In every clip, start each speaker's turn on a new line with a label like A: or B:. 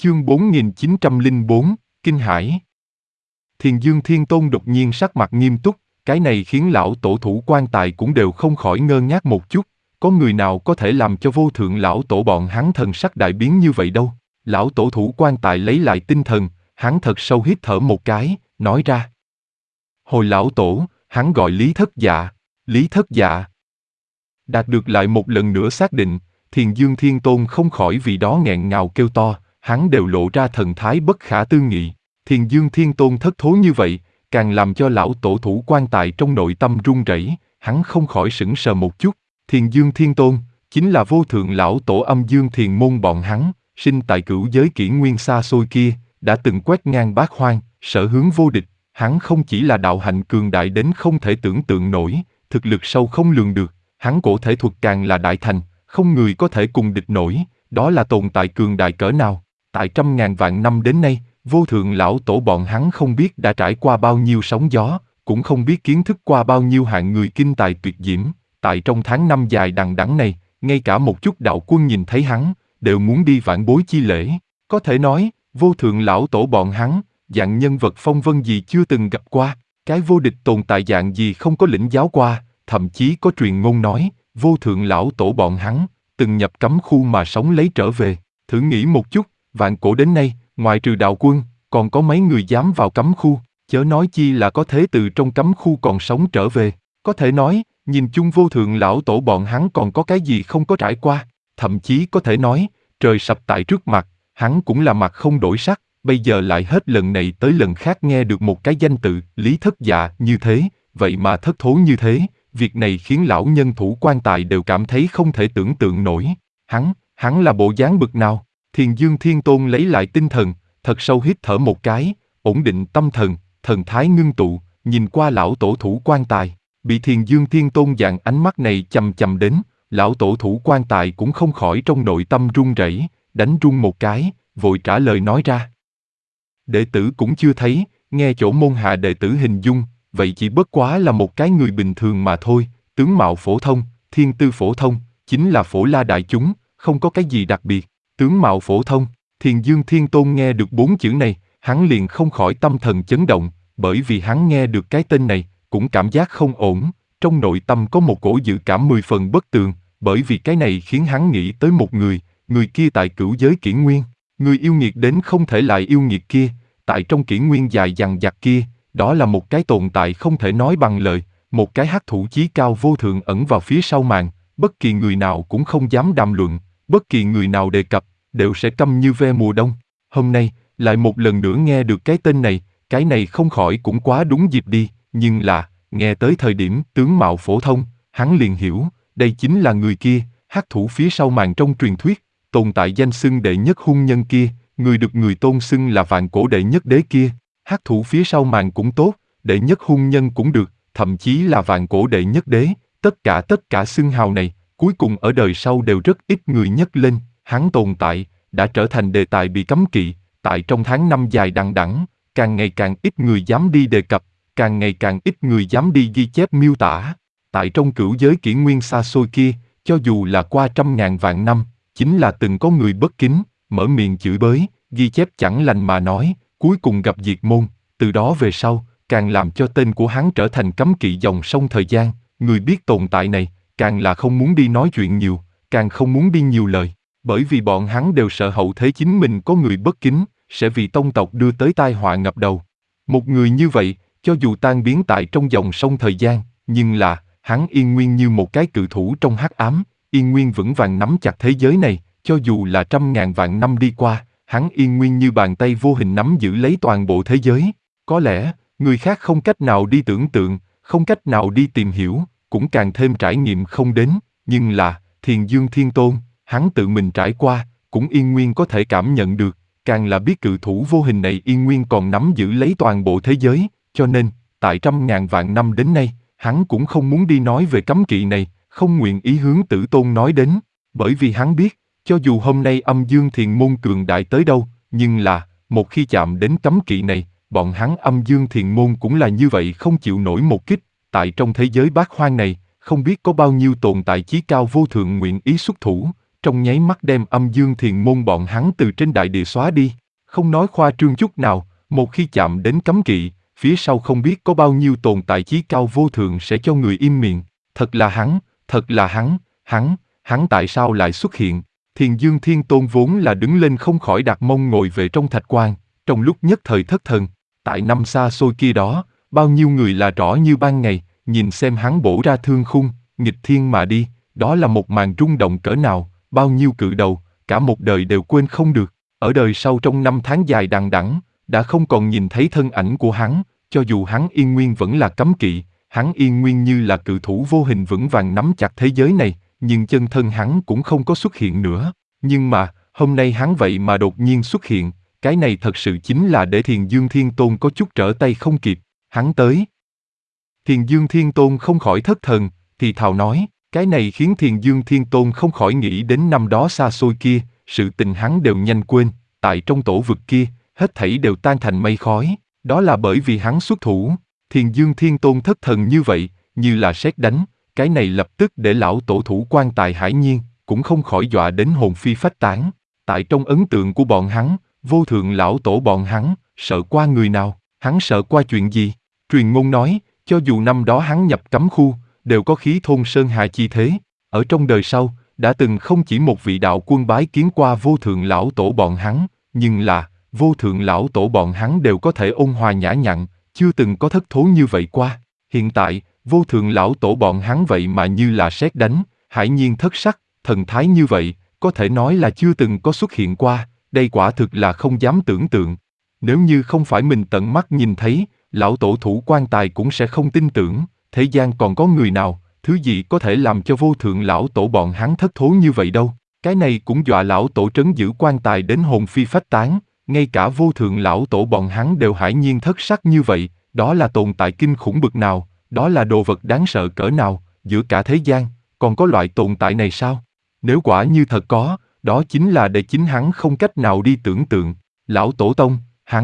A: Chương 4904, Kinh Hải. Thiền Dương Thiên Tôn đột nhiên sắc mặt nghiêm túc, cái này khiến lão tổ thủ quan tài cũng đều không khỏi ngơ ngác một chút, có người nào có thể làm cho vô thượng lão tổ bọn hắn thần sắc đại biến như vậy đâu. Lão tổ thủ quan tài lấy lại tinh thần, hắn thật sâu hít thở một cái, nói ra. Hồi lão tổ, hắn gọi Lý Thất Dạ. Lý Thất Dạ. Đạt được lại một lần nữa xác định, Thiền Dương Thiên Tôn không khỏi vì đó nghẹn ngào kêu to, hắn đều lộ ra thần thái bất khả tư nghị. Thiền Dương Thiên Tôn thất thố như vậy, càng làm cho lão tổ thủ quan tài trong nội tâm run rẩy, hắn không khỏi sững sờ một chút. Thiền Dương Thiên Tôn chính là vô thượng lão tổ Âm Dương Thiền môn bọn hắn, sinh tại cửu giới kỷ nguyên xa xôi kia, đã từng quét ngang bát hoang, sở hướng vô địch. Hắn không chỉ là đạo hạnh cường đại đến không thể tưởng tượng nổi, thực lực sâu không lường được, hắn cổ thể thuật càng là đại thành, không người có thể cùng địch nổi, đó là tồn tại cường đại cỡ nào. Tại trăm ngàn vạn năm đến nay, vô thượng lão tổ bọn hắn không biết đã trải qua bao nhiêu sóng gió, cũng không biết kiến thức qua bao nhiêu hạng người kinh tài tuyệt diễm. Tại trong tháng năm dài đằng đẵng này, ngay cả một chút đạo quân nhìn thấy hắn, đều muốn đi vãn bối chi lễ. Có thể nói, vô thượng lão tổ bọn hắn, dạng nhân vật phong vân gì chưa từng gặp qua, cái vô địch tồn tại dạng gì không có lĩnh giáo qua, thậm chí có truyền ngôn nói, vô thượng lão tổ bọn hắn, từng nhập cấm khu mà sống lấy trở về. Thử nghĩ một chút, vạn cổ đến nay, ngoài trừ đạo quân, còn có mấy người dám vào cấm khu, chớ nói chi là có thế từ trong cấm khu còn sống trở về. Có thể nói, nhìn chung vô thượng lão tổ bọn hắn còn có cái gì không có trải qua, thậm chí có thể nói, trời sập tại trước mặt, hắn cũng là mặt không đổi sắc, bây giờ lại hết lần này tới lần khác nghe được một cái danh tự, Lý Thất Dạ như thế, vậy mà thất thố như thế, việc này khiến lão nhân thủ quan tài đều cảm thấy không thể tưởng tượng nổi. Hắn là bộ dáng bực nào? Thiền Dương Thiên Tôn lấy lại tinh thần, thật sâu hít thở một cái, ổn định tâm thần, thần thái ngưng tụ, nhìn qua lão tổ thủ quan tài. Bị Thiền Dương Thiên Tôn dạng ánh mắt này chầm chầm đến, lão tổ thủ quan tài cũng không khỏi trong nội tâm run rẩy, đánh run một cái, vội trả lời nói ra. Đệ tử cũng chưa thấy, nghe chỗ môn hạ đệ tử hình dung, vậy chỉ bất quá là một cái người bình thường mà thôi, tướng mạo phổ thông, thiên tư phổ thông, chính là phổ la đại chúng, không có cái gì đặc biệt. Tướng mạo phổ thông, Thiền Dương Thiên Tôn nghe được 4 chữ này, hắn liền không khỏi tâm thần chấn động, bởi vì hắn nghe được cái tên này, cũng cảm giác không ổn, trong nội tâm có một cổ dự cảm 10 phần bất tường, bởi vì cái này khiến hắn nghĩ tới một người kia tại cửu giới kỷ nguyên, người yêu nghiệt đến không thể lại yêu nghiệt kia, tại trong kỷ nguyên dài dằng dặc kia, đó là một cái tồn tại không thể nói bằng lời, một cái hắc thủ chí cao vô thượng ẩn vào phía sau màn, bất kỳ người nào cũng không dám đàm luận, bất kỳ người nào đề cập, đều sẽ câm như ve mùa đông. Hôm nay, lại một lần nữa nghe được cái tên này, cái này không khỏi cũng quá đúng dịp đi, nhưng là, nghe tới thời điểm tướng mạo phổ thông, hắn liền hiểu, đây chính là người kia, hắc thủ phía sau màn trong truyền thuyết, tồn tại danh xưng đệ nhất hung nhân kia, người được người tôn xưng là vạn cổ đệ nhất đế kia, hắc thủ phía sau màn cũng tốt, đệ nhất hung nhân cũng được, thậm chí là vạn cổ đệ nhất đế, tất cả xưng hào này, cuối cùng ở đời sau đều rất ít người nhắc lên, hắn tồn tại, đã trở thành đề tài bị cấm kỵ, tại trong tháng năm dài đằng đẵng, càng ngày càng ít người dám đi đề cập, càng ngày càng ít người dám đi ghi chép miêu tả. Tại trong cửu giới kỷ nguyên xa xôi kia, cho dù là qua trăm ngàn vạn năm, chính là từng có người bất kính, mở miệng chửi bới, ghi chép chẳng lành mà nói, cuối cùng gặp diệt môn, từ đó về sau, càng làm cho tên của hắn trở thành cấm kỵ dòng sông thời gian, người biết tồn tại này, càng là không muốn đi nói chuyện nhiều, càng không muốn đi nhiều lời, bởi vì bọn hắn đều sợ hậu thế chính mình có người bất kính, sẽ vì tông tộc đưa tới tai họa ngập đầu. Một người như vậy, cho dù tan biến tại trong dòng sông thời gian, nhưng là, hắn yên nguyên như một cái cự thủ trong hắc ám, yên nguyên vững vàng nắm chặt thế giới này, cho dù là trăm ngàn vạn năm đi qua, hắn yên nguyên như bàn tay vô hình nắm giữ lấy toàn bộ thế giới. Có lẽ, người khác không cách nào đi tưởng tượng, không cách nào đi tìm hiểu, cũng càng thêm trải nghiệm không đến, nhưng là, Thiền Dương Thiên Tôn, hắn tự mình trải qua, cũng yên nguyên có thể cảm nhận được, càng là biết cự thủ vô hình này yên nguyên còn nắm giữ lấy toàn bộ thế giới, cho nên, tại trăm ngàn vạn năm đến nay, hắn cũng không muốn đi nói về cấm kỵ này, không nguyện ý hướng Tử Tôn nói đến, bởi vì hắn biết, cho dù hôm nay Âm Dương Thiền môn cường đại tới đâu, nhưng là, một khi chạm đến cấm kỵ này, bọn hắn Âm Dương Thiền môn cũng là như vậy không chịu nổi một kích, tại trong thế giới bát hoang này, không biết có bao nhiêu tồn tại chí cao vô thượng nguyện ý xuất thủ, trong nháy mắt đem Âm Dương Thiền môn bọn hắn từ trên đại địa xóa đi. Không nói khoa trương chút nào, một khi chạm đến cấm kỵ, phía sau không biết có bao nhiêu tồn tại chí cao vô thượng sẽ cho người im miệng. Thật là hắn, hắn tại sao lại xuất hiện? Thiền Dương Thiên Tôn vốn là đứng lên không khỏi đặt mông ngồi về trong thạch quan, trong lúc nhất thời thất thần. Tại năm xa xôi kia đó, bao nhiêu người là rõ như ban ngày, nhìn xem hắn bổ ra thương khung, nghịch thiên mà đi, đó là một màn rung động cỡ nào, bao nhiêu cự đầu, cả một đời đều quên không được. Ở đời sau trong năm tháng dài đằng đẵng, đã không còn nhìn thấy thân ảnh của hắn, cho dù hắn yên nguyên vẫn là cấm kỵ, hắn yên nguyên như là cự thủ vô hình vững vàng nắm chặt thế giới này, nhưng chân thân hắn cũng không có xuất hiện nữa. Nhưng mà, hôm nay hắn vậy mà đột nhiên xuất hiện, cái này thật sự chính là để Thiền Dương Thiên Tôn có chút trở tay không kịp. Hắn tới. Thiền Dương Thiên Tôn không khỏi thất thần, thì thào nói, cái này khiến Thiền Dương Thiên Tôn không khỏi nghĩ đến năm đó xa xôi kia, sự tình hắn đều nhanh quên, tại trong tổ vực kia, hết thảy đều tan thành mây khói, đó là bởi vì hắn xuất thủ. Thiền Dương Thiên Tôn thất thần như vậy, như là sét đánh, cái này lập tức để lão tổ thủ quan Tài Hải Nhiên, cũng không khỏi dọa đến hồn phi phách tán. Tại trong ấn tượng của bọn hắn, vô thượng lão tổ bọn hắn, sợ qua người nào, hắn sợ qua chuyện gì? Truyền ngôn nói, cho dù năm đó hắn nhập cấm khu, đều có khí thôn sơn hà chi thế. Ở trong đời sau, đã từng không chỉ một vị đạo quân bái kiến qua vô thượng lão tổ bọn hắn, nhưng là, vô thượng lão tổ bọn hắn đều có thể ôn hòa nhã nhặn, chưa từng có thất thố như vậy qua. Hiện tại, vô thượng lão tổ bọn hắn vậy mà như là sét đánh, Hải Nhiên thất sắc, thần thái như vậy, có thể nói là chưa từng có xuất hiện qua, đây quả thực là không dám tưởng tượng. Nếu như không phải mình tận mắt nhìn thấy, lão tổ thủ quan Tài cũng sẽ không tin tưởng, thế gian còn có người nào, thứ gì có thể làm cho vô thượng lão tổ bọn hắn thất thố như vậy đâu. Cái này cũng dọa lão tổ trấn giữ quan Tài đến hồn phi phách tán, ngay cả vô thượng lão tổ bọn hắn đều Hải Nhiên thất sắc như vậy, đó là tồn tại kinh khủng bực nào, đó là đồ vật đáng sợ cỡ nào, giữa cả thế gian, còn có loại tồn tại này sao? Nếu quả như thật có, đó chính là để chính hắn không cách nào đi tưởng tượng. Lão tổ tông,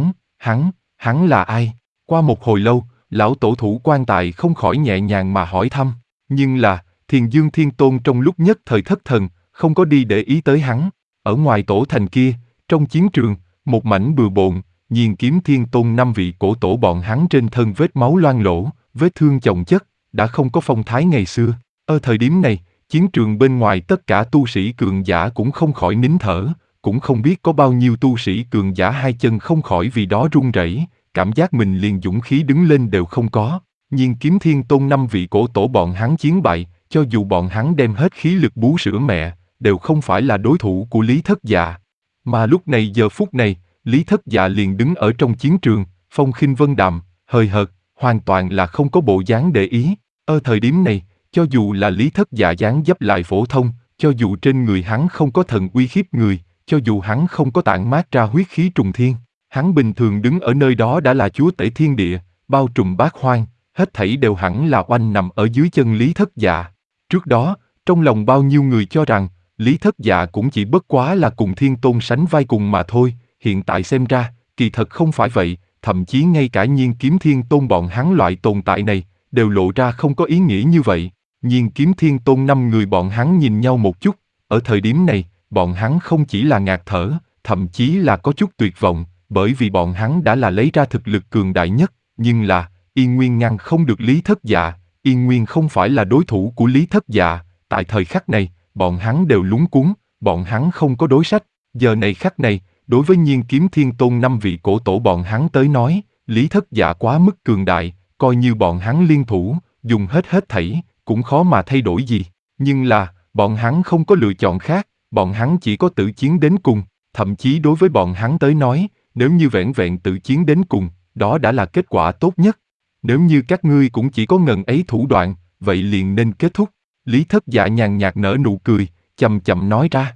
A: hắn là ai? Qua một hồi lâu, lão tổ thủ quan Tài không khỏi nhẹ nhàng mà hỏi thăm, nhưng là, Thiền Dương Thiên Tôn trong lúc nhất thời thất thần, không có đi để ý tới hắn. Ở ngoài tổ thành kia, trong chiến trường, một mảnh bừa bộn, Nhiên Kiếm Thiên Tôn năm vị cổ tổ bọn hắn trên thân vết máu loang lổ, vết thương chồng chất, đã không có phong thái ngày xưa. Ở thời điểm này, chiến trường bên ngoài tất cả tu sĩ cường giả cũng không khỏi nín thở, cũng không biết có bao nhiêu tu sĩ cường giả hai chân không khỏi vì đó run rẩy, cảm giác mình liền dũng khí đứng lên đều không có. Nhiên Kiếm Thiên Tôn năm vị cổ tổ bọn hắn chiến bại, cho dù bọn hắn đem hết khí lực bú sữa mẹ, đều không phải là đối thủ của Lý Thất Dạ. Mà lúc này giờ phút này, Lý Thất Dạ liền đứng ở trong chiến trường, phong khinh vân đạm, hời hợt, hoàn toàn là không có bộ dáng để ý. Ở thời điểm này, cho dù là Lý Thất Dạ dáng dấp lại phổ thông, cho dù trên người hắn không có thần uy khiếp người, cho dù hắn không có tản mát ra huyết khí trùng thiên, hắn bình thường đứng ở nơi đó đã là chúa tể thiên địa, bao trùm bát hoang, hết thảy đều hẳn là oanh nằm ở dưới chân Lý Thất Dạ. Trước đó, trong lòng bao nhiêu người cho rằng, Lý Thất Dạ cũng chỉ bất quá là cùng Thiên Tôn sánh vai cùng mà thôi, hiện tại xem ra, kỳ thật không phải vậy, thậm chí ngay cả Nhiên Kiếm Thiên Tôn bọn hắn loại tồn tại này, đều lộ ra không có ý nghĩa như vậy. Nhiên Kiếm Thiên Tôn năm người bọn hắn nhìn nhau một chút, ở thời điểm này, bọn hắn không chỉ là ngạt thở, thậm chí là có chút tuyệt vọng, bởi vì bọn hắn đã là lấy ra thực lực cường đại nhất, nhưng là, Yên Nguyên ngăn không được Lý Thất Dạ, Yên Nguyên không phải là đối thủ của Lý Thất Dạ, tại thời khắc này, bọn hắn đều lúng cuống, bọn hắn không có đối sách, giờ này khắc này, đối với Nhiên Kiếm Thiên Tôn năm vị cổ tổ bọn hắn tới nói, Lý Thất Dạ quá mức cường đại, coi như bọn hắn liên thủ, dùng hết thảy, cũng khó mà thay đổi gì, nhưng là, bọn hắn không có lựa chọn khác, bọn hắn chỉ có tự chiến đến cùng, thậm chí đối với bọn hắn tới nói, nếu như vẹn vẹn tự chiến đến cùng, đó đã là kết quả tốt nhất. Nếu như các ngươi cũng chỉ có ngần ấy thủ đoạn, vậy liền nên kết thúc. Lý Thất Dạ nhàn nhạt nở nụ cười, chậm chậm nói ra.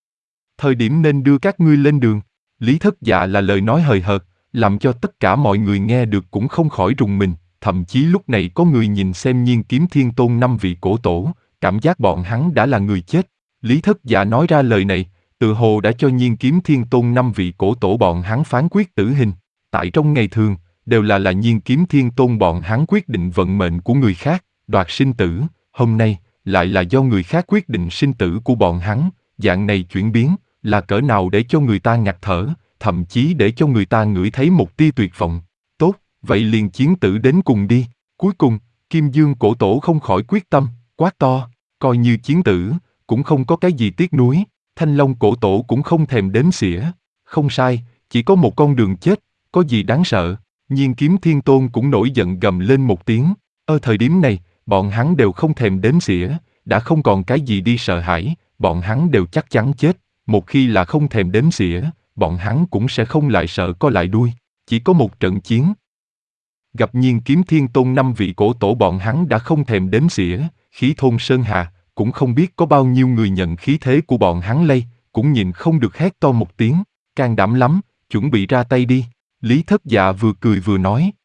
A: Thời điểm nên đưa các ngươi lên đường. Lý Thất Dạ là lời nói hời hợt, làm cho tất cả mọi người nghe được cũng không khỏi rùng mình. Thậm chí lúc này có người nhìn xem Nhiên Kiếm Thiên Tôn năm vị cổ tổ, cảm giác bọn hắn đã là người chết. Lý Thất Dạ nói ra lời này, tự hồ đã cho Nhiên Kiếm Thiên Tôn năm vị cổ tổ bọn hắn phán quyết tử hình. Tại trong ngày thường, đều là Nhiên Kiếm Thiên Tôn bọn hắn quyết định vận mệnh của người khác, đoạt sinh tử. Hôm nay, lại là do người khác quyết định sinh tử của bọn hắn, dạng này chuyển biến, là cỡ nào để cho người ta ngạt thở, thậm chí để cho người ta ngửi thấy một tia tuyệt vọng. Tốt, vậy liền chiến tử đến cùng đi. Cuối cùng, Kim Dương cổ tổ không khỏi quyết tâm, quát to, coi như chiến tử, cũng không có cái gì tiếc nuối. Thanh Long cổ tổ cũng không thèm đếm xỉa. Không sai, chỉ có một con đường chết, có gì đáng sợ. Nhiên Kiếm Thiên Tôn cũng nổi giận gầm lên một tiếng. Ở thời điểm này, bọn hắn đều không thèm đếm xỉa, đã không còn cái gì đi sợ hãi, bọn hắn đều chắc chắn chết. Một khi là không thèm đếm xỉa, bọn hắn cũng sẽ không lại sợ co lại đuôi. Chỉ có một trận chiến. Gặp Nhiên Kiếm Thiên Tôn 5 vị cổ tổ bọn hắn đã không thèm đếm xỉa, khí thôn sơn hà, cũng không biết có bao nhiêu người nhận khí thế của bọn hắn lây, cũng nhìn không được hét to một tiếng, can đảm lắm, chuẩn bị ra tay đi. Lý Thất Dạ vừa cười vừa nói.